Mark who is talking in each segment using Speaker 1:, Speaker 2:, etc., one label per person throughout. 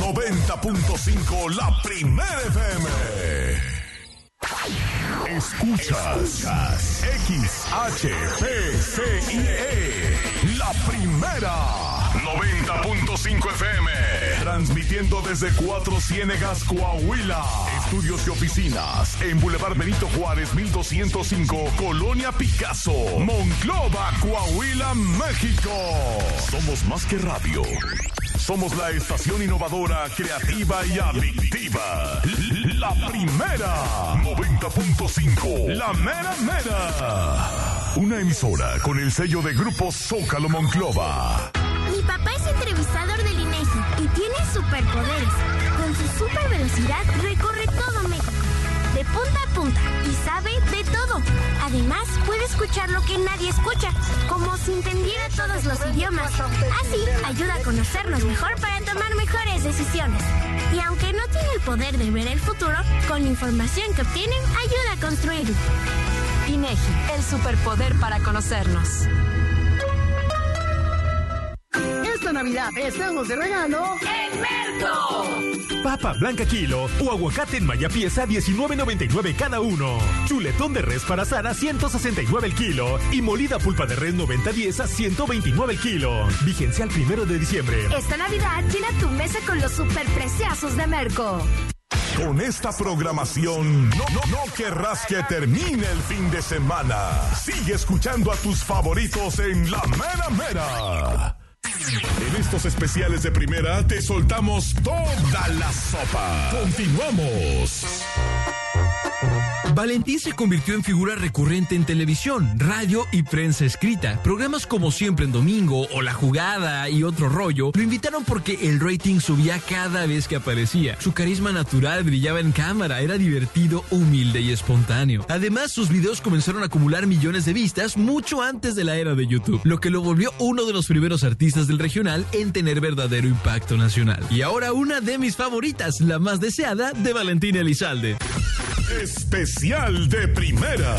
Speaker 1: 90.5, la primera FM. Escuchas XHPCIE, la primera, 90.5 FM, transmitiendo desde Cuatro Ciénegas, Coahuila. Estudios y oficinas en Boulevard Benito Juárez, 1205, Colonia Picasso, Monclova, Coahuila, México. Somos más que radio. Somos la estación innovadora, creativa y adictiva. La primera, 90.5. La mera mera. Una emisora con el sello de Grupo Zócalo Monclova.
Speaker 2: Mi papá es entrevistador del INEGI y tiene superpoderes. Con su super velocidad recorre todo México, de punta a punta, y sabe de todo. Además, puede escuchar lo que nadie escucha, como si entendiera todos los idiomas. Así, ayuda a conocernos mejor para tomar mejores decisiones. Y aunque no tiene el poder de ver el futuro, con la información que obtiene, ayuda a construirlo.
Speaker 3: INEGI, el superpoder para conocernos.
Speaker 4: Esta Navidad estamos de regalo
Speaker 3: ¡en Merco!
Speaker 5: Papa blanca kilo o aguacate en malla pieza, $19.99 cada uno. Chuletón de res para asar a $169 el kilo. Y molida pulpa de res 90-10 a $129 el kilo. Vigencia al 1 de diciembre.
Speaker 3: Esta Navidad llena tu mesa con los superpreciosos de Merco.
Speaker 1: Con esta programación, no querrás que termine el fin de semana. Sigue escuchando a tus favoritos en La Mera Mera. En estos especiales de primera te soltamos toda la sopa. Continuamos.
Speaker 6: Valentín se convirtió en figura recurrente en televisión, radio y prensa escrita. Programas como Siempre en Domingo o La Jugada y Otro Rollo lo invitaron porque el rating subía cada vez que aparecía. Su carisma natural brillaba en cámara, era divertido, humilde y espontáneo. Además, sus videos comenzaron a acumular millones de vistas mucho antes de la era de YouTube, lo que lo volvió uno de los primeros artistas del regional en tener verdadero impacto nacional. Y ahora una de mis favoritas, la más deseada de Valentín Elizalde.
Speaker 1: Especial de primera.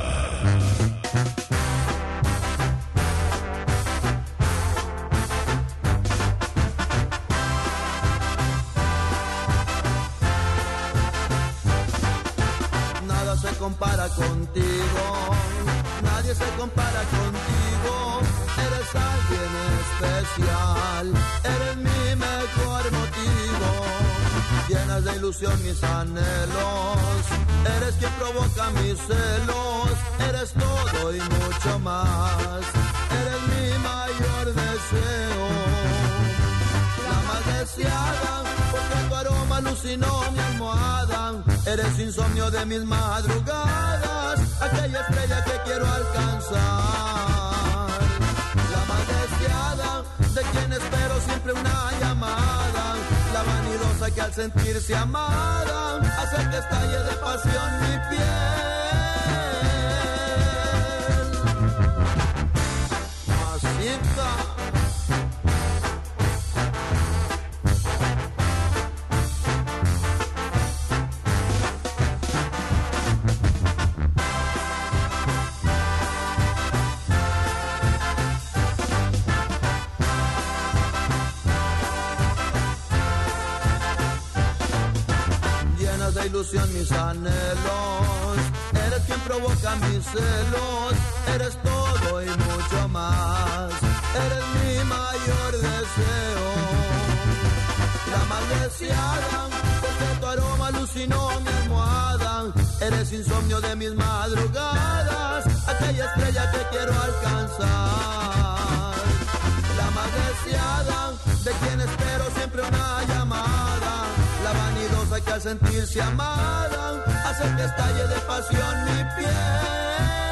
Speaker 7: Nada se compara contigo, nadie se compara contigo. Eres alguien especial, eres mi mejor motivo. Llenas de ilusión mis anhelos, eres quien provoca mis celos, eres todo y mucho más, eres mi mayor deseo, la más deseada, porque tu aroma alucinó mi almohada, eres insomnio de mis madrugadas, aquella estrella que quiero alcanzar, la más deseada, de quien espero siempre una llamada, la vanidosa que al sentirse amada hace que estalle de pasión mi piel. Masita. Ilusión mis anhelos, eres quien provoca mis celos, eres todo y mucho más, eres mi mayor deseo, la más deseada, porque tu aroma alucinó mi almohada, eres insomnio de mis madrugadas, aquella estrella que quiero alcanzar, la más deseada, de quien espero siempre una llamada, la vanidosa que al sentirse amada hace que estalle de pasión mi piel.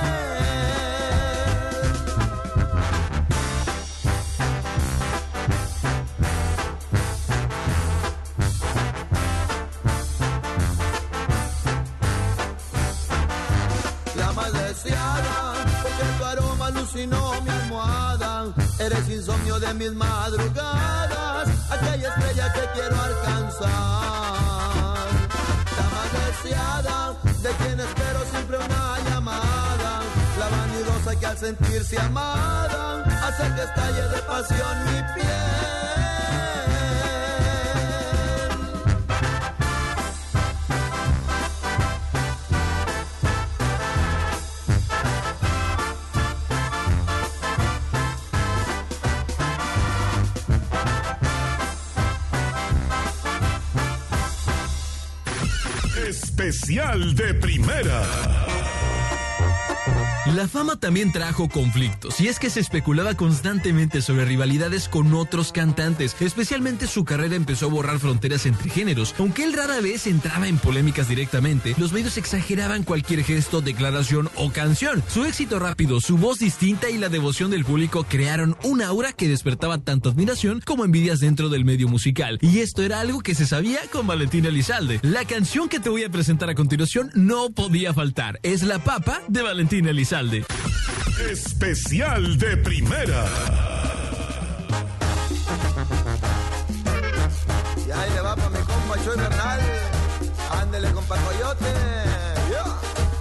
Speaker 7: La más deseada, porque tu aroma alucinó mi almohada, eres insomnio de mis madrugadas, aquella estrella que quiero alcanzar. De quien espero siempre una llamada, la vanidosa que al sentirse amada hace que estalle de pasión mi piel.
Speaker 1: Especial de primera.
Speaker 6: La fama también trajo conflictos, y es que se especulaba constantemente sobre rivalidades con otros cantantes. Especialmente su carrera empezó a borrar fronteras entre géneros. Aunque él rara vez entraba en polémicas directamente, los medios exageraban cualquier gesto, declaración o canción. Su éxito rápido, su voz distinta y la devoción del público crearon una aura que despertaba tanto admiración como envidias dentro del medio musical. Y esto era algo que se sabía con Valentín Elizalde. La canción que te voy a presentar a continuación no podía faltar. Es La Papa de Valentín Elizalde.
Speaker 1: Especial de primera.
Speaker 7: Y ahí le va pa' mi compa Choy Bernal. Ándele, compa Coyote. Yeah.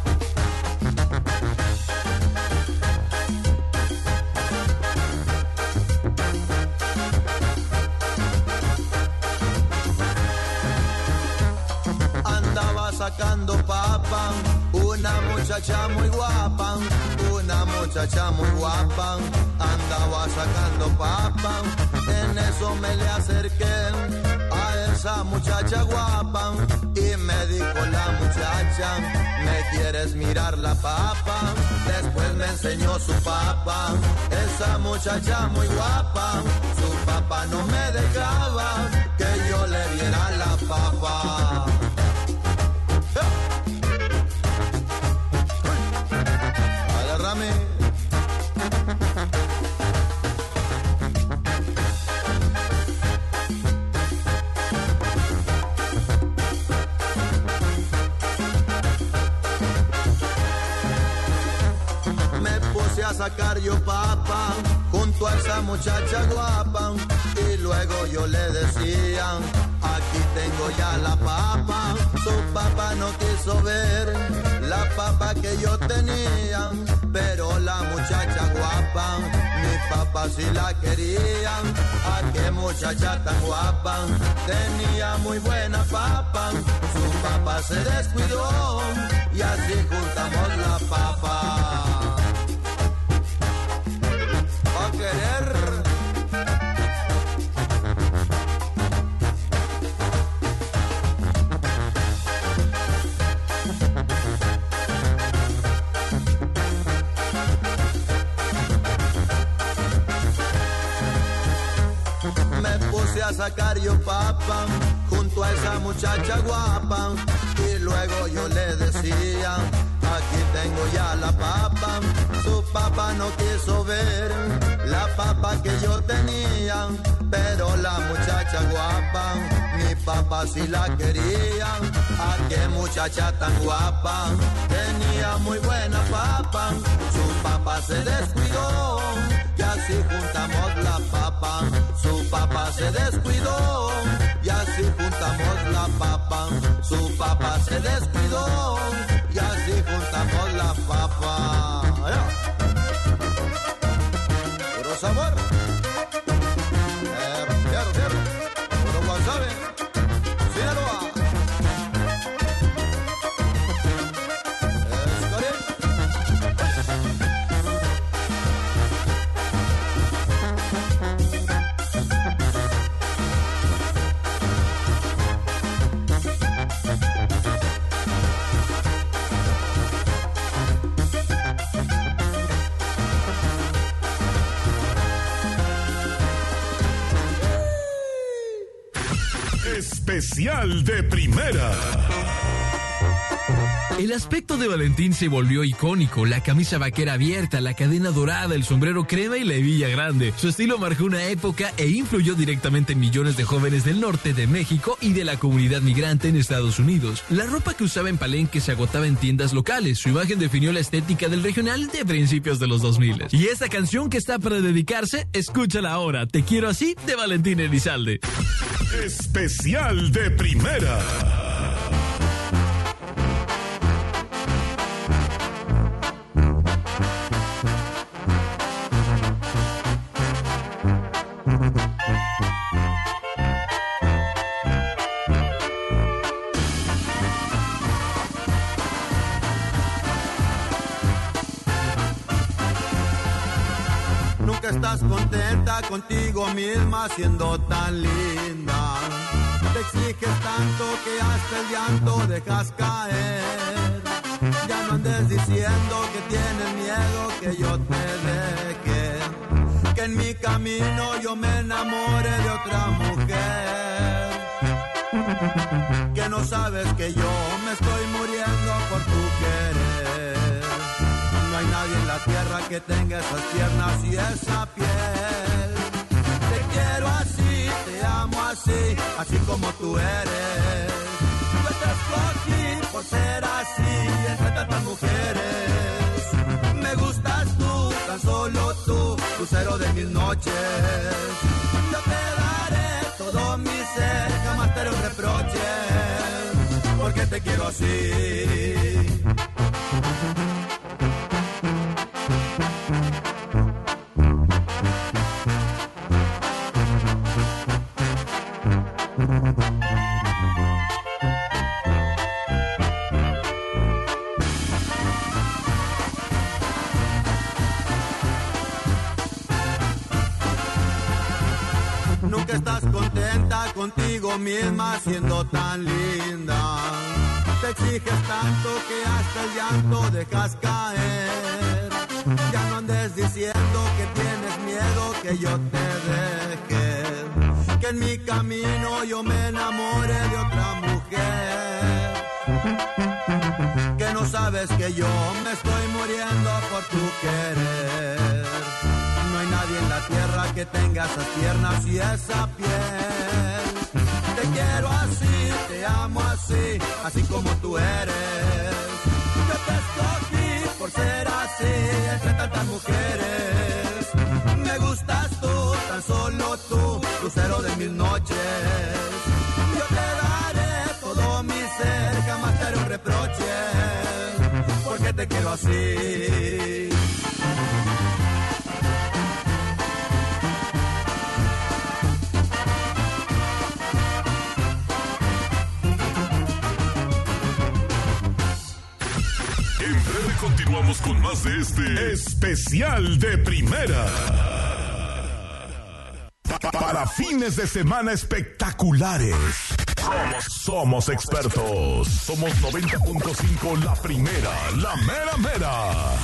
Speaker 7: Andaba sacando papa, una muchacha muy guapa, una muchacha muy guapa, andaba sacando papa, en eso me le acerqué a esa muchacha guapa y me dijo la muchacha, ¿me quieres mirar la papa? Después me enseñó su papa, esa muchacha muy guapa, su papa no me dejaba que yo le viera la papa. Me puse a sacar yo papa junto a esa muchacha guapa y luego yo le decía, aquí tengo ya la papa. Su papá no quiso ver la papa que yo tenía, pero la muchacha guapa, mi papá sí la quería. ¿A qué muchacha tan guapa? Tenía muy buena papa, su papá se descuidó y así juntamos la papa. Va a querer. A sacar yo papa junto a esa muchacha guapa y luego yo le decía, aquí tengo ya la papa. Su papá no quiso ver la papa que yo tenía, pero la muchacha guapa, mi papá sí la quería. ¿A qué muchacha tan guapa? Tenía muy buena papa, su papá se descuidó y así juntamos la papa. Su papá se descuidó y así juntamos la papa. Su papá se descuidó y así juntamos la papa. Puro sabor. Fierro. Puro wasabi. Sinaloa.
Speaker 1: Especial de primera.
Speaker 6: El aspecto de Valentín se volvió icónico, la camisa vaquera abierta, la cadena dorada, el sombrero crema y la hebilla grande. Su estilo marcó una época e influyó directamente en millones de jóvenes del norte de México y de la comunidad migrante en Estados Unidos. La ropa que usaba en Palenque se agotaba en tiendas locales, su imagen definió la estética del regional de principios de los 2000. Y esta canción que está para dedicarse, escúchala ahora, Te quiero así, de Valentín Elizalde.
Speaker 1: Especial de primera.
Speaker 7: Nunca estás contenta contigo misma siendo tan linda. Te exiges tanto que hasta el llanto dejas caer. Ya no andes diciendo que tienes miedo que yo te deje, que en mi camino yo me enamore de otra mujer, que no sabes que yo me estoy muriendo por tu querer. No hay nadie en la tierra que tenga esas piernas y esa piel. Te quiero así, te amo así, así como tú eres. Yo te escogí por ser así entre tantas mujeres. Me gustas tú, tan solo tú, lucero de mis noches. Yo te daré todo mi ser, jamás te haré un reproche, porque te quiero así. Nunca estás contenta contigo misma siendo tan linda. Te exiges tanto que hasta el llanto dejas caer. Ya no andes diciendo que tienes miedo que yo te deje, que en mi camino yo me enamore de otra mujer, que no sabes que yo me estoy muriendo por tu querer. No hay nadie en la tierra que tenga esas piernas y esa piel. Te quiero así, te amo así, así como tú eres. Yo te escogí por ser así entre tantas mujeres. Me gustas tú, tan solo tú, lucero de mis noches. Yo te daré todo mi ser, jamás te haré un reproche, porque te quiero así.
Speaker 1: Continuamos con más de este especial de primera. Para fines de semana espectaculares. Somos expertos. Somos 90.5 la primera, la mera mera.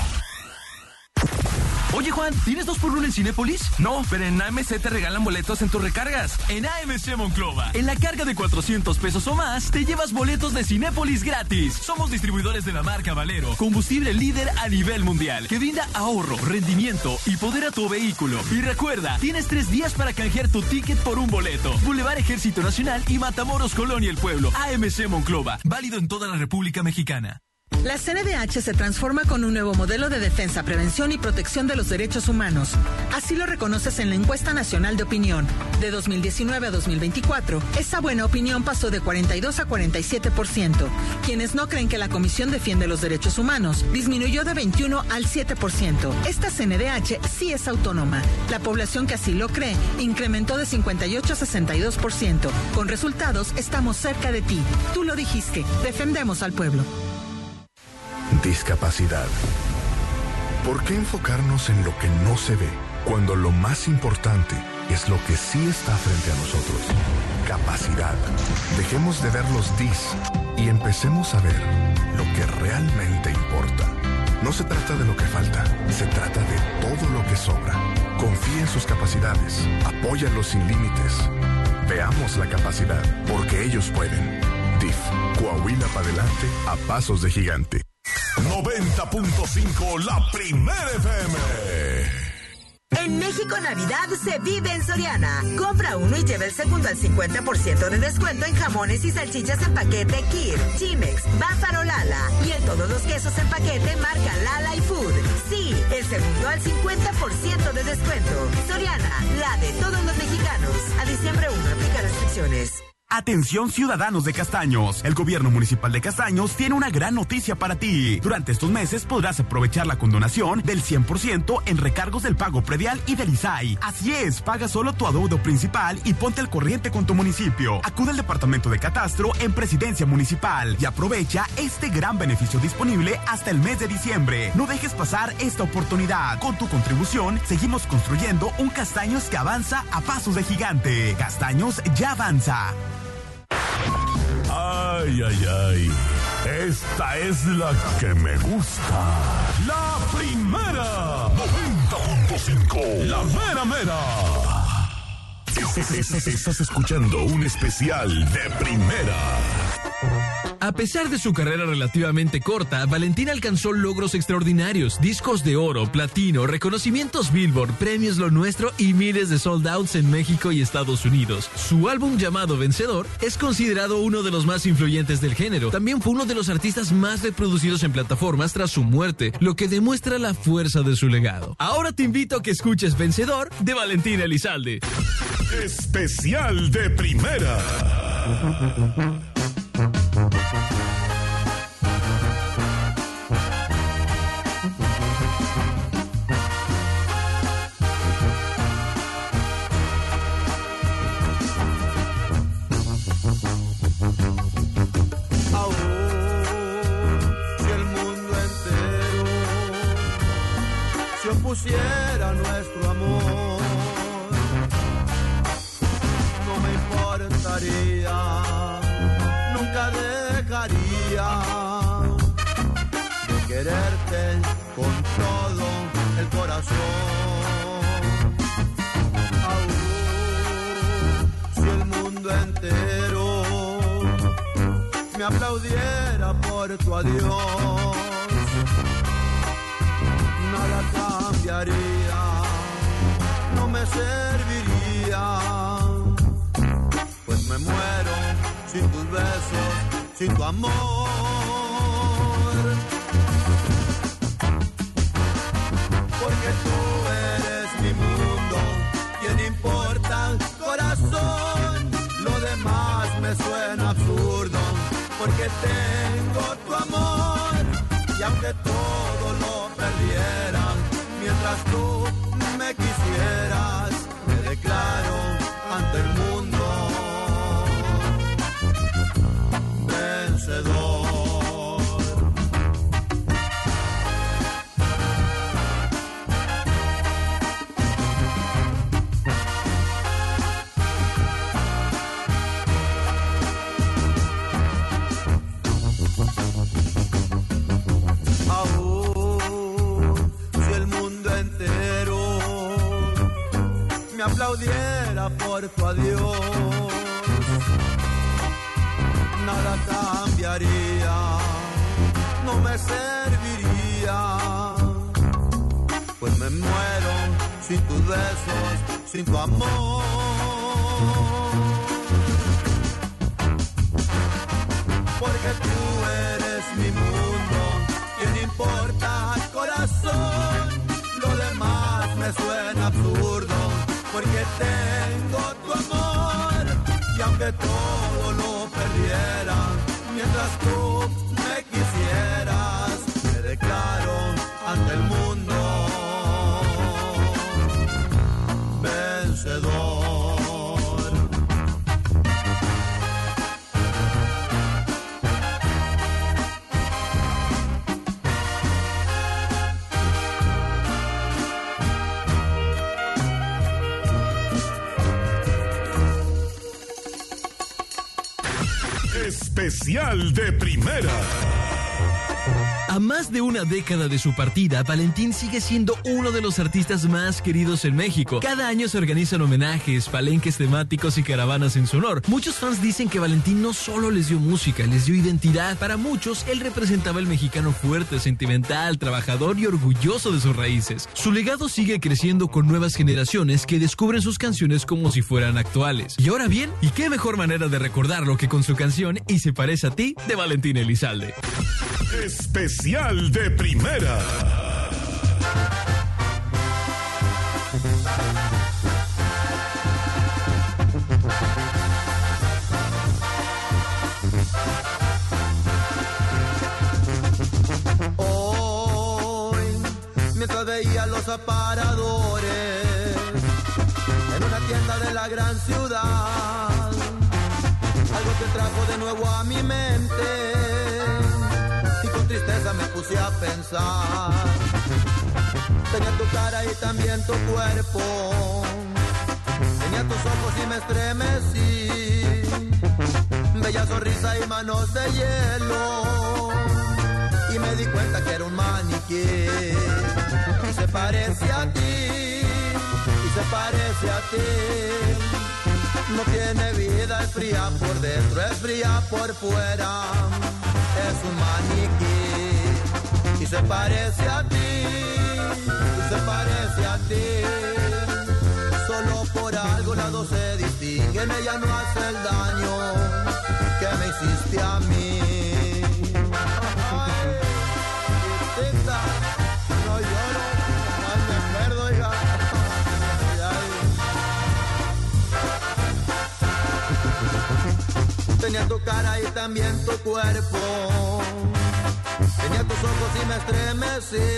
Speaker 6: Oye, Juan, ¿tienes 2x1 en Cinépolis? No, pero en AMC te regalan boletos en tus recargas. En AMC Monclova, en la carga de 400 pesos o más, te llevas boletos de Cinépolis gratis. Somos distribuidores de la marca Valero, combustible líder a nivel mundial, que brinda ahorro, rendimiento y poder a tu vehículo. Y recuerda, tienes 3 días para canjear tu ticket por un boleto. Boulevard Ejército Nacional y Matamoros, Colonia El Pueblo. AMC Monclova, válido en toda la República Mexicana.
Speaker 8: La CNDH se transforma con un nuevo modelo de defensa, prevención y protección de los derechos humanos. Así lo reconoces en la encuesta nacional de opinión. De 2019 a 2024, esa buena opinión pasó de 42 a 47%. Quienes no creen que la Comisión defiende los derechos humanos disminuyó de 21 al 7%. Esta CNDH sí es autónoma. La población que así lo cree incrementó de 58 a 62%. Con resultados, estamos cerca de ti. Tú lo dijiste. Defendemos al pueblo.
Speaker 9: Discapacidad. ¿Por qué enfocarnos en lo que no se ve, cuando lo más importante es lo que sí está frente a nosotros? Capacidad. Dejemos de ver los dis y empecemos a ver lo que realmente importa. No se trata de lo que falta, se trata de todo lo que sobra. Confía en sus capacidades, apóyalos sin límites. Veamos la capacidad, porque ellos pueden. DIF, Coahuila para adelante a pasos de gigante.
Speaker 1: 90.5 la primera FM.
Speaker 10: En México Navidad se vive en Soriana. Compra uno y lleva el segundo al 50% de descuento en jamones y salchichas en paquete Kir, Chimex, Báfaro Lala. Y en todos los quesos en paquete marca Lala y Food. Sí, el segundo al 50% de descuento. Soriana, la de todos los mexicanos. A diciembre 1, aplica restricciones.
Speaker 11: Atención ciudadanos de Castaños, el gobierno municipal de Castaños tiene una gran noticia para ti. Durante estos meses podrás aprovechar la condonación del 100% en recargos del pago predial y del ISAI. Así es, paga solo tu adeudo principal y ponte al corriente con tu municipio. Acude al departamento de catastro en Presidencia Municipal y aprovecha este gran beneficio disponible hasta el mes de diciembre. No dejes pasar esta oportunidad. Con tu contribución seguimos construyendo un Castaños que avanza a pasos de gigante. Castaños ya avanza.
Speaker 1: Ay, ay, ay. Esta es la que me gusta. La primera. 90.5. La mera mera. Estás escuchando un especial de primera.
Speaker 6: A pesar de su carrera relativamente corta, Valentín alcanzó logros extraordinarios, discos de oro, platino, reconocimientos Billboard, premios Lo Nuestro y miles de sold outs en México y Estados Unidos. Su álbum llamado Vencedor es considerado uno de los más influyentes del género. También fue uno de los artistas más reproducidos en plataformas tras su muerte, lo que demuestra la fuerza de su legado. Ahora te invito a que escuches Vencedor de Valentín Elizalde.
Speaker 1: Especial de primera.
Speaker 7: Pusiera nuestro amor, no me importaría, nunca dejaría de quererte con todo el corazón. Aún si el mundo entero me aplaudiera por tu adiós, nada cambiaría, no me serviría, pues me muero sin tus besos, sin tu amor. Porque tú eres mi mundo, ¿quién importa, corazón? Lo demás me suena absurdo, porque tengo tu amor, y aunque todo lo perdiera, mientras tú me quisieras, me declaro ante el mundo vencedor. Me aplaudiera por tu adiós, nada cambiaría, no me serviría, pues me muero sin tus besos, sin tu amor. Porque tú eres mi mundo, ¿quién importa, corazón? Lo demás me suena absurdo, porque tengo tu amor, y aunque todo lo perdiera, mientras tú me quisieras, me declaro ante el mundo vencedor.
Speaker 1: Especial de primera.
Speaker 6: A más de una década de su partida, Valentín sigue siendo uno de los artistas más queridos en México. Cada año se organizan homenajes, palenques temáticos y caravanas en su honor. Muchos fans dicen que Valentín no solo les dio música, les dio identidad. Para muchos, él representaba el mexicano fuerte, sentimental, trabajador y orgulloso de sus raíces. Su legado sigue creciendo con nuevas generaciones que descubren sus canciones como si fueran actuales. Y ahora bien, ¿y qué mejor manera de recordarlo que con su canción Y se parece a ti, de Valentín Elizalde?
Speaker 1: Especial de primera.
Speaker 7: Hoy, mientras veía los aparadores en una tienda de la gran ciudad, algo que trajo de nuevo a mi mente, tristeza me puse a pensar. Tenía tu cara y también tu cuerpo, tenía tus ojos y me estremecí. bella sonrisa y manos de hielo. Y me di cuenta que era un maniquí. Y se parece a ti, y se parece a ti. No tiene vida, es fría por dentro, es fría por fuera. Es un maniquí. Y se parece a ti, y se parece a ti. Solo por algo las dos se distinguen, ella no hace el daño que me hiciste a mí. Ay, chiquita, no lloro, más me acuerdo, oiga. Tenía tu cara y también tu cuerpo, tenía tus ojos y me estremecí.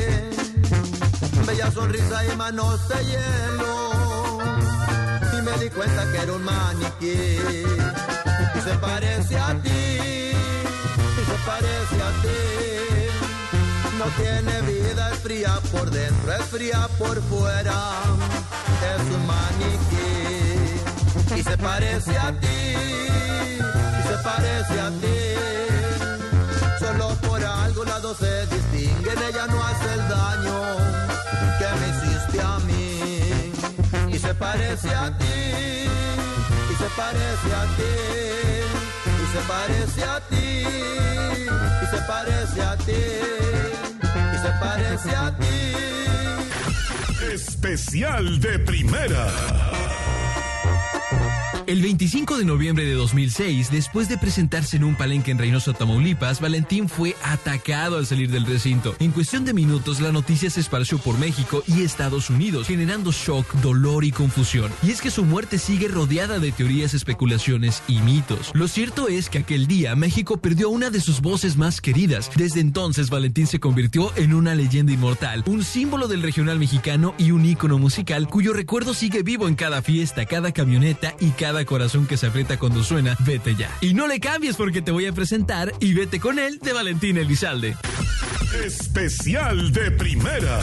Speaker 7: Bella sonrisa y manos de hielo. Y me di cuenta que era un maniquí. Y se parece a ti, y se parece a ti. No tiene vida, es fría por dentro, es fría por fuera. Es un maniquí. Y se parece a ti, y se parece a ti. Solo por algo las dos se distinguen, ella no hace el daño que me hiciste a mí. Y se parece a ti, y se parece a ti, y se parece a ti, y se parece a ti, y se parece a ti.
Speaker 1: Especial de primera.
Speaker 6: El 25 de noviembre de 2006, después de presentarse en un palenque en Reynosa, Tamaulipas, Valentín fue atacado al salir del recinto. En cuestión de minutos, la noticia se esparció por México y Estados Unidos, generando shock, dolor y confusión. Y es que su muerte sigue rodeada de teorías, especulaciones y mitos. Lo cierto es que aquel día, México perdió una de sus voces más queridas. Desde entonces, Valentín se convirtió en una leyenda inmortal, un símbolo del regional mexicano y un ícono musical cuyo recuerdo sigue vivo en cada fiesta, cada camioneta y cada corazón que se aprieta cuando suena Vete Ya. Y no le cambies porque te voy a presentar Y Vete Con Él de Valentín Elizalde.
Speaker 1: Especial de primera.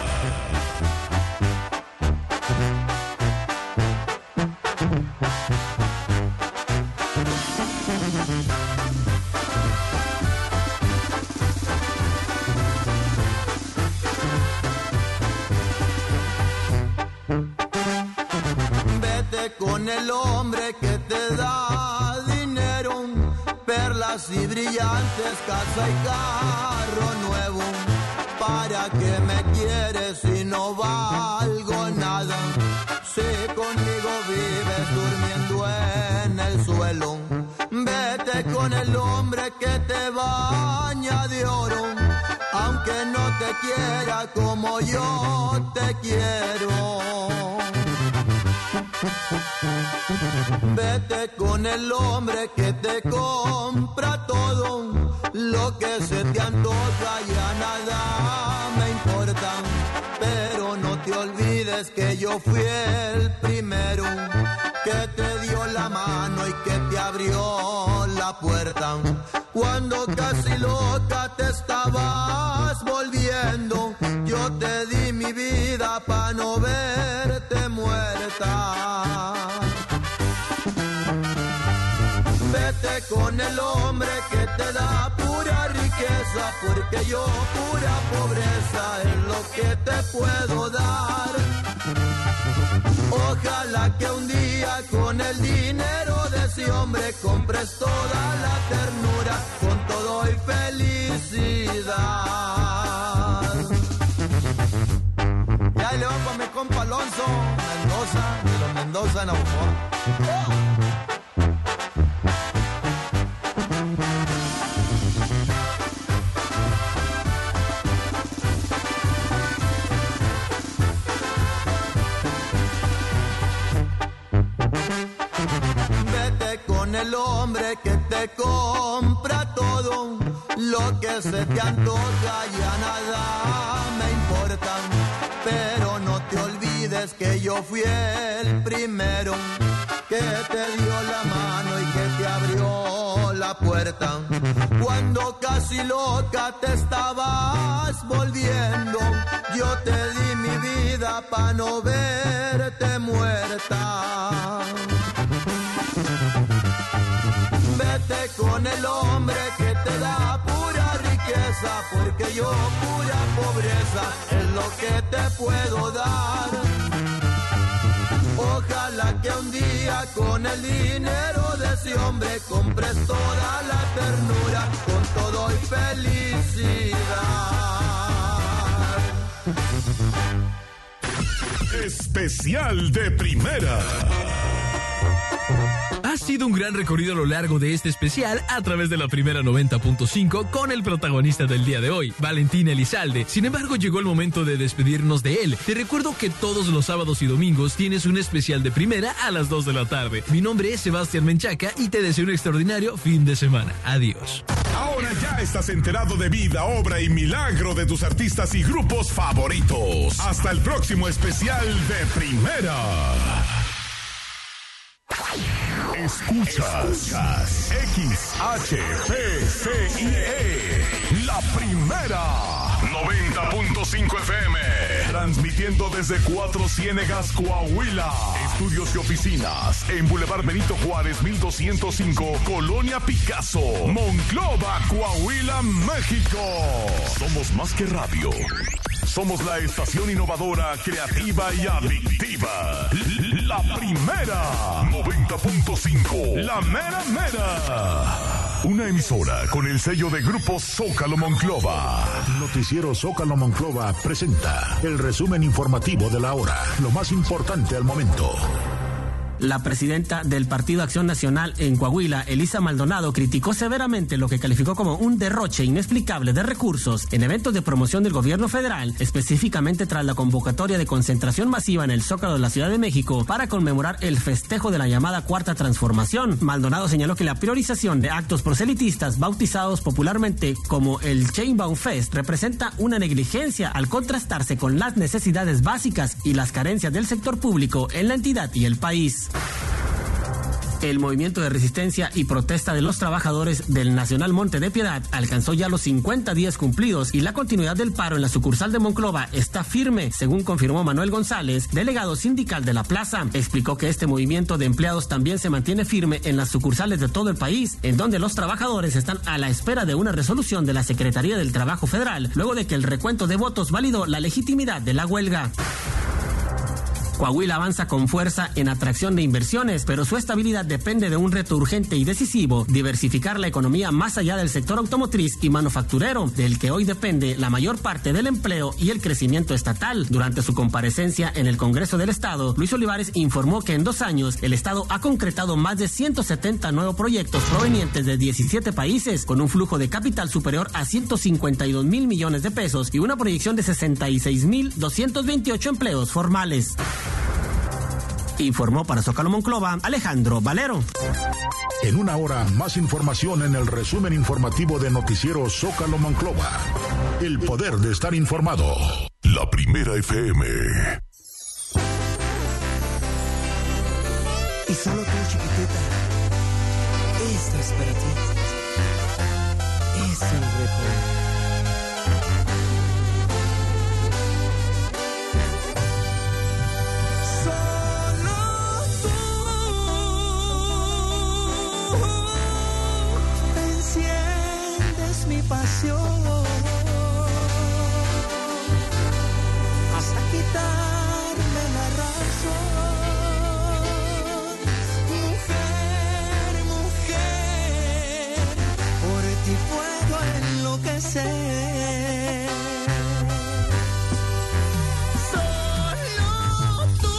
Speaker 7: Con el hombre que te da dinero, perlas y brillantes, casa y carro nuevo. ¿Para qué me quieres si no valgo nada? Si conmigo vives durmiendo en el suelo. Vete con el hombre que te baña de oro, aunque no te quiera como yo te quiero. Vete con el hombre que te compra todo, lo que se te antoja ya nada me importa. Pero no te olvides que yo fui el primero que te dio la mano y que te abrió la puerta. Cuando casi loca te estabas volviendo, yo te di mi vida pa' no verte muerta. Vete con el hombre que te da pura riqueza, porque yo pura pobreza es lo que te puedo dar. Ojalá que un día con el dinero de ese hombre compres toda la ternura con todo y felicidad. Ya le vamos a mi compa Alonso Mendoza, de los Mendoza en Abufor. El hombre que te compra todo, lo que se te antoja ya nada me importa. Pero no te olvides que yo fui el primero que te dio la mano y que te abrió la puerta. Cuando casi loca te estabas volviendo, yo te di mi vida pa' no verte muerta. con el hombre que te da pura riqueza, porque yo pura pobreza es lo que te puedo dar. Ojalá que un día con el dinero de ese hombre compres toda la ternura con todo y felicidad.
Speaker 1: Especial de primera.
Speaker 6: Ha sido un gran recorrido a lo largo de este especial a través de la primera 90.5 con el protagonista del día de hoy, Valentín Elizalde. Sin embargo, llegó el momento de despedirnos de él. Te recuerdo que todos los sábados y domingos tienes un especial de primera a las 2 de la tarde. Mi nombre es Sebastián Menchaca y te deseo un extraordinario fin de semana. Adiós.
Speaker 1: Ahora ya estás enterado de vida, obra y milagro de tus artistas y grupos favoritos. Hasta el próximo especial de primera. Escuchas XHPCIE, la primera 90.5 FM, transmitiendo desde Cuatro Ciénegas, Coahuila. Estudios y oficinas en Boulevard Benito Juárez 1205, Colonia Picasso, Monclova, Coahuila, México. Somos más que radio. Somos la estación innovadora, creativa y adictiva. La primera 90.5. La mera mera. Una emisora con el sello de Grupo Zócalo Monclova.
Speaker 12: Noticiero Zócalo Monclova presenta el resumen informativo de la hora. Lo más importante al momento.
Speaker 13: La presidenta del Partido Acción Nacional en Coahuila, Elisa Maldonado, criticó severamente lo que calificó como un derroche inexplicable de recursos en eventos de promoción del gobierno federal, específicamente tras la convocatoria de concentración masiva en el Zócalo de la Ciudad de México para conmemorar el festejo de la llamada Cuarta Transformación. Maldonado señaló que la priorización de actos proselitistas bautizados popularmente como el Sheinbaum Fest representa una negligencia al contrastarse con las necesidades básicas y las carencias del sector público en la entidad y el país. El movimiento de resistencia y protesta de los trabajadores del Nacional Monte de Piedad alcanzó ya los 50 días cumplidos y la continuidad del paro en la sucursal de Monclova está firme, según confirmó Manuel González, delegado sindical de la plaza. Explicó que este movimiento de empleados también se mantiene firme en las sucursales de todo el país, en donde los trabajadores están a la espera de una resolución de la Secretaría del Trabajo Federal, luego de que el recuento de votos validó la legitimidad de la huelga. Coahuila avanza con fuerza en atracción de inversiones, pero su estabilidad depende de un reto urgente y decisivo: diversificar la economía más allá del sector automotriz y manufacturero, del que hoy depende la mayor parte del empleo y el crecimiento estatal. Durante su comparecencia en el Congreso del Estado, Luis Olivares informó que en 2 años el Estado ha concretado más de 170 nuevos proyectos provenientes de 17 países, con un flujo de capital superior a 152,000 millones de pesos y una proyección de 66,228 empleos formales. Informó para Zócalo Monclova Alejandro Valero.
Speaker 12: En una hora, más información en el resumen informativo de Noticiero Zócalo Monclova. El poder de estar informado.
Speaker 1: La primera FM.
Speaker 14: Y solo tú, chiquitita. Esto es para ti. Es un recuerdo.
Speaker 15: Pasión hasta quitarme la razón. Mujer, mujer, por ti puedo enloquecer. Solo tú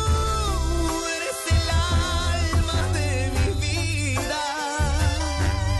Speaker 15: eres el alma de mi vida.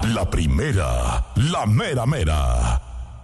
Speaker 1: La primera, la mera mera.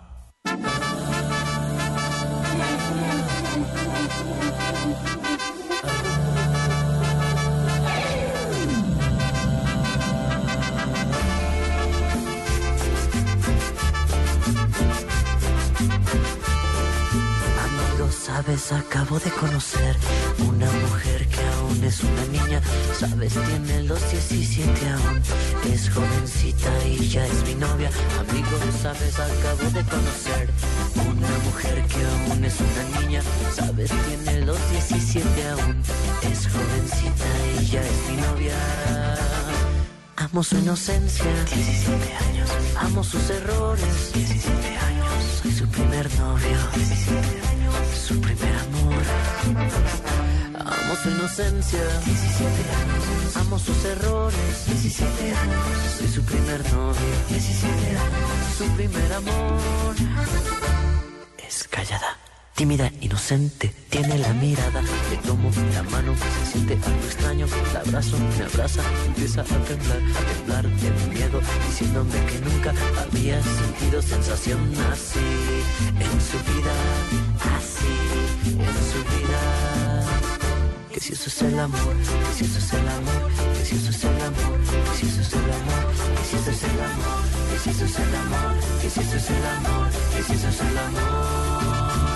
Speaker 16: Sabes, acabo de conocer una mujer que aún es una niña. Sabes, tiene los 17 aún, es jovencita y ya es mi novia. Amigo, sabes, acabo de conocer una mujer que aún es una niña. Sabes, tiene los 17 aún, es jovencita y ya es mi novia. Amo su inocencia, 17 años. Amo sus errores, 17 años. Soy su primer novio, 17 años. Su primer amor. Amo su inocencia, 17 años. Amo sus errores, 17 años. Soy su primer novio, 17 años. Su primer amor. Es callada, tímida, inocente, tiene la mirada. Le tomo la mano, se siente algo extraño. La abrazo, me abraza, empieza a temblar de miedo, diciéndome que nunca había sentido sensación así en su vida, así en su vida. Que si eso es el amor, que si eso es el amor, que si eso es el amor, que si eso es el amor, que si eso es el amor, que si eso es el amor, que si eso es el amor, que si eso es el amor.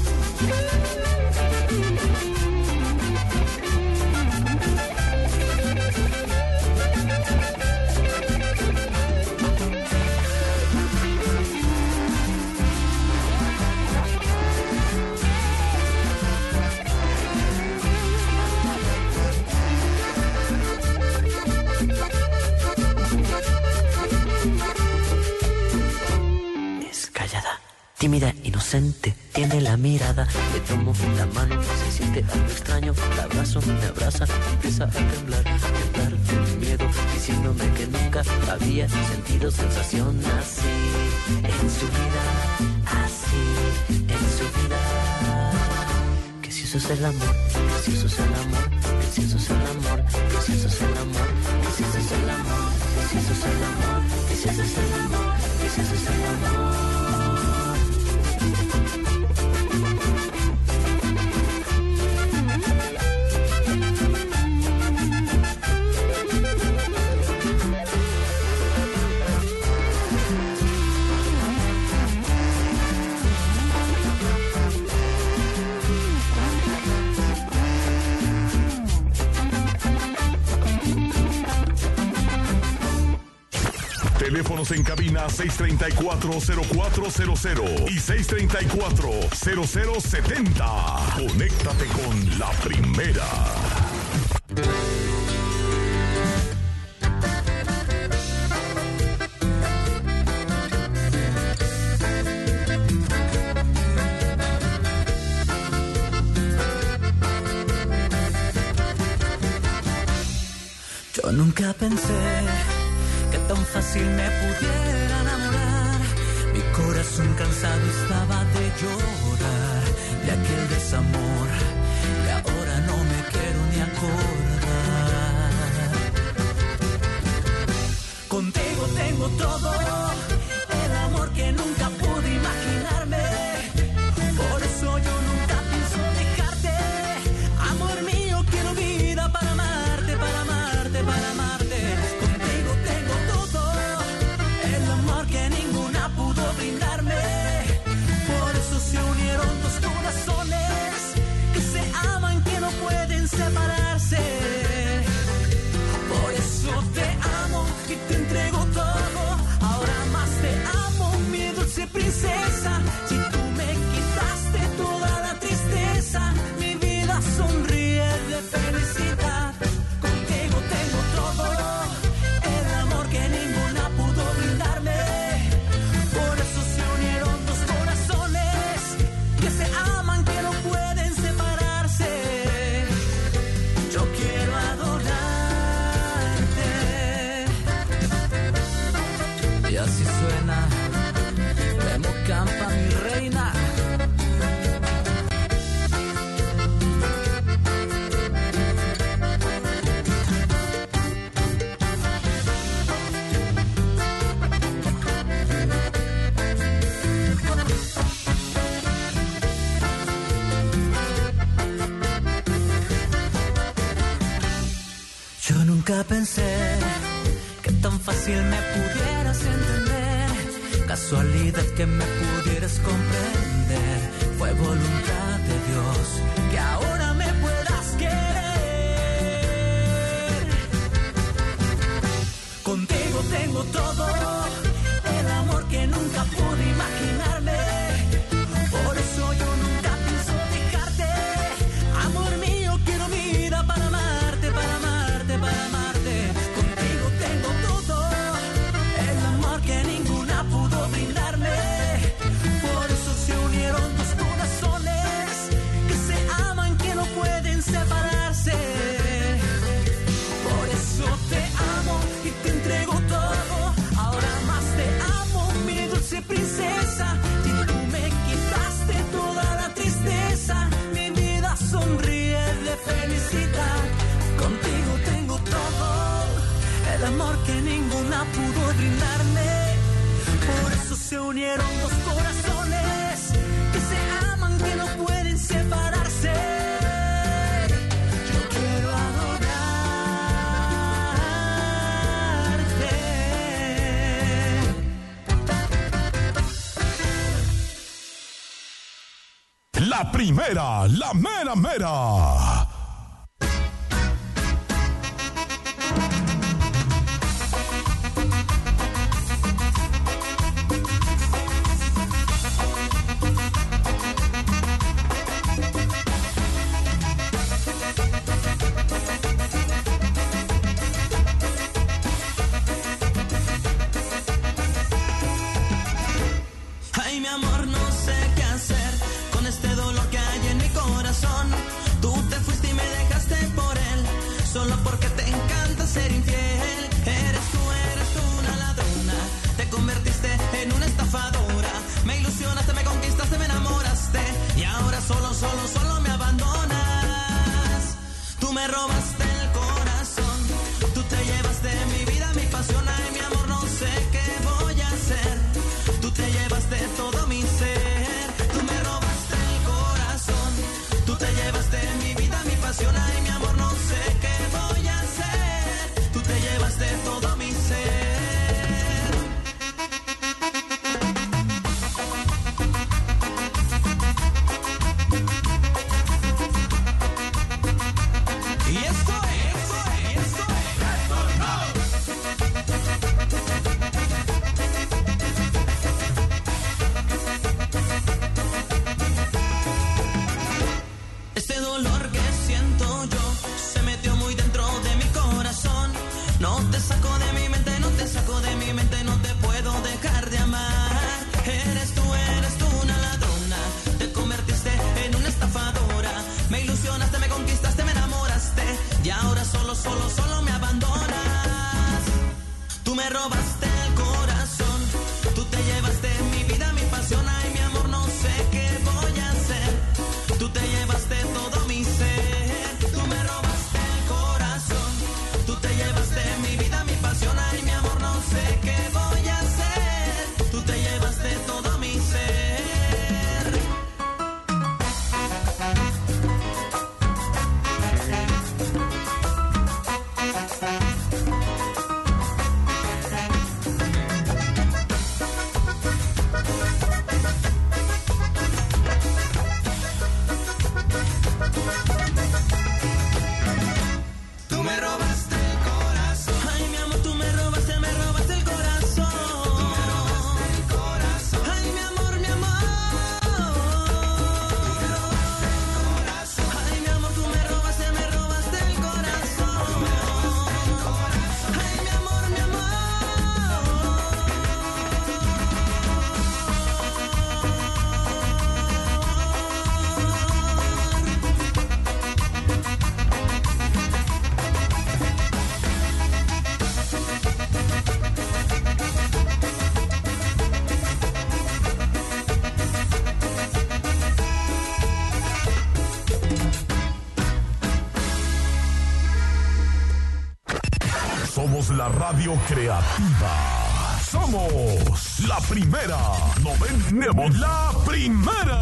Speaker 16: Es callada, tímida, inocente, tiene la mirada. Le tomo la mano, se siente algo extraño. La abrazo, me abraza, empieza a temblar de miedo, diciéndome que nunca había sentido sensación así en su vida, así en su vida. Que si eso es el amor, que si eso es el amor, que si eso es el amor, que si eso es el amor, que si eso es el amor, que si eso es el amor, que si eso es el amor, que si eso es el amor.
Speaker 1: Teléfonos en cabina 634-0400 y 634-0070. Conéctate con la primera.
Speaker 15: Yo nunca pensé que tan fácil me pudiera enamorar. Mi corazón cansado estaba de llorar de aquel desamor, y ahora no me quiero ni acordar. Contigo tengo todo, el amor que nunca pude imaginarme. Por eso yo nunca pienso dejarte. Amor mío, quiero vida para amarte, para amarte, para amarte. Contigo tengo todo, el amor que ninguna pudo brindarme. Por eso se unieron dos corazones que se aman, que no pueden separarse. Por eso te amo y te entrego todo. Ahora más te amo, mi dulce princesa. Si tú me quitaste toda la tristeza, mi vida sonríe de felicidad. Contigo tengo todo, el amor que ninguna pudo brindarme. Por eso se unieron dos corazones que se aman, que no pueden separarse. Yo quiero adorarte. Y así suena Remo Campa, mi reina. Nunca pensé que tan fácil me pudieras entender. Casualidad que me pudieras comprender. Fue voluntad de Dios que ahora me puedas querer. Contigo tengo todo, el amor que nunca pude imaginarme. Por eso yo nunca pienso dejarte. Amor mío, quiero vida para amarte, para amarte, para amarte. Contigo tengo todo, el amor que ninguna pudo brindarme. Por eso se unieron dos corazones que se aman, que no pueden separarse. Por eso te amo y te entrego todo. Ahora más te amo, mi dulce princesa. Y tú me quitaste toda la tristeza. Mi vida sonríe de felicidad. Contigo tengo todo, el amor que ninguna pudo brindarme. Por eso se unieron dos corazones que se aman, que no pueden separarse. Yo quiero adorarte.
Speaker 1: La primera, la mera mera.
Speaker 15: Ay, mi amor, no sé qué hacer con este dolor que hay en mi corazón. Tú te fuiste y me dejaste por él, solo porque te encanta ser infiel. Eres tú una ladrona, te convertiste en una estafadora. Me ilusionaste, me conquistaste, me enamoraste, y ahora solo me abandonas. Tú me robaste el corazón, tú te llevaste mi vida, mi pasión. Ay, mi amor, no sé qué voy a hacer. Tú te llevaste todo mi ser, tú me robaste el corazón, tú te llevaste mi vida, mi pasión. Ay, mi amor, no sé qué voy a hacer. Tú te llevaste todo mi ser. Y esto es. Este dolor que siento yo se metió muy dentro de mi corazón. No te saco de mi mente, no te saco de mi mente, no te puedo dejar de amar. Eres tú una ladrona, te convertiste en una estafadora. Me ilusionaste, me conquistaste, me enamoraste, y ahora solo me abandonas. Tú me robaste el corazón, tú te llevaste mi vida, mi pasión. Ay, mi amor, no sé qué voy a hacer. Tú te llevaste todo mi ser, tú me robaste el corazón, tú te llevaste mi vida, mi pasión. Ay, mi amor, no sé qué voy a hacer. Tú te llevaste todo mi ser. Tú me robaste el corazón. Ay, mi amor, tú me robaste el corazón. Tú me robaste el corazón. Ay, mi amor, mi amor. Tú me robaste el corazón. Ay, mi amor, tú me robaste el corazón. Tú me robaste el corazón. Ay, mi amor, mi amor.
Speaker 1: Somos la radio creativa. Somos la primera. La primera.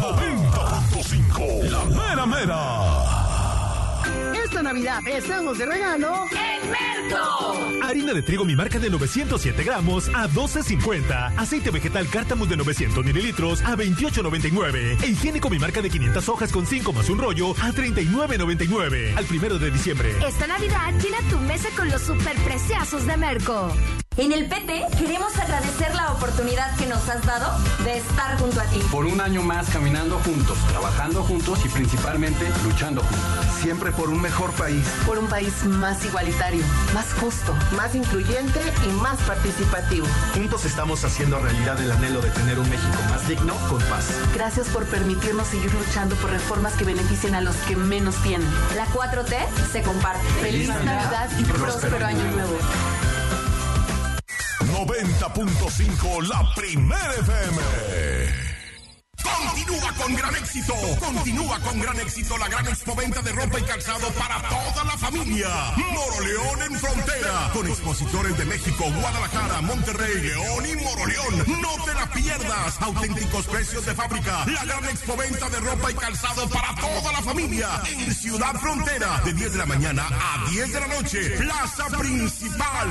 Speaker 1: 90.5. La mera mera.
Speaker 4: Esta Navidad estamos de regalo
Speaker 3: en Merco.
Speaker 5: Harina de trigo mi marca de 907 gramos a $12.50. Aceite vegetal Cártamus de 900 mililitros a $28.99. E higiénico mi marca de 500 hojas con 5 más un rollo a $39.99. Al 1 de diciembre.
Speaker 3: Esta Navidad llena tu mesa con los superpreciosos de Merco.
Speaker 17: En el PT queremos agradecer la oportunidad que nos has dado de estar junto a ti.
Speaker 18: Por un año más caminando juntos, trabajando juntos y principalmente luchando juntos.
Speaker 19: Siempre por un mejor país.
Speaker 20: Por un país más igualitario, más justo, más incluyente y más participativo.
Speaker 19: Juntos estamos haciendo realidad el anhelo de tener un México más digno, con paz.
Speaker 20: Gracias por permitirnos seguir luchando por reformas que beneficien a los que menos tienen.
Speaker 17: La 4T se comparte.
Speaker 20: Feliz Navidad y próspero año nuevo.
Speaker 1: 90.5 La Primera FM. Continúa con gran éxito. Continúa con gran éxito la gran expoventa de ropa y calzado para toda la familia. Moroleón en frontera. Con expositores de México, Guadalajara, Monterrey, León y Moroleón. No te la pierdas. Auténticos precios de fábrica. La gran expoventa de ropa y calzado para toda la familia. En Ciudad Frontera. De 10 de la mañana a 10 de la noche. Plaza Principal.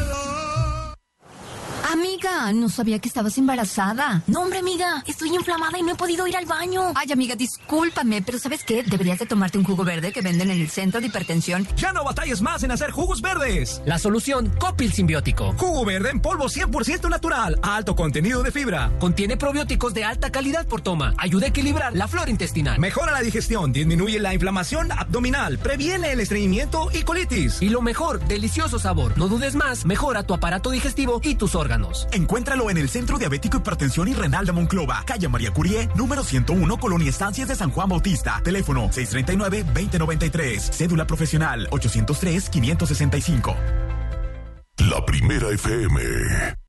Speaker 21: Amiga, no sabía que estabas embarazada.
Speaker 22: No, hombre, amiga, estoy inflamada y no he podido ir al baño.
Speaker 21: Ay, amiga, discúlpame, pero ¿sabes qué? Deberías de tomarte un jugo verde que venden en el centro de hipertensión.
Speaker 23: Ya no batalles más en hacer jugos verdes.
Speaker 24: La solución, Copil Simbiótico.
Speaker 23: Jugo verde en polvo 100% natural, alto contenido de fibra.
Speaker 24: Contiene probióticos de alta calidad por toma. Ayuda a equilibrar la flora intestinal.
Speaker 23: Mejora la digestión, disminuye la inflamación abdominal, previene el estreñimiento y colitis.
Speaker 24: Y lo mejor, delicioso sabor. No dudes más, mejora tu aparato digestivo y tus órganos.
Speaker 11: Encuéntralo en el Centro Diabético, Hipertensión y Renal de Monclova, calle María Curie, número 101, Colonia Estancias de San Juan Bautista. Teléfono 639-2093. Cédula profesional 803-565.
Speaker 1: La Primera FM.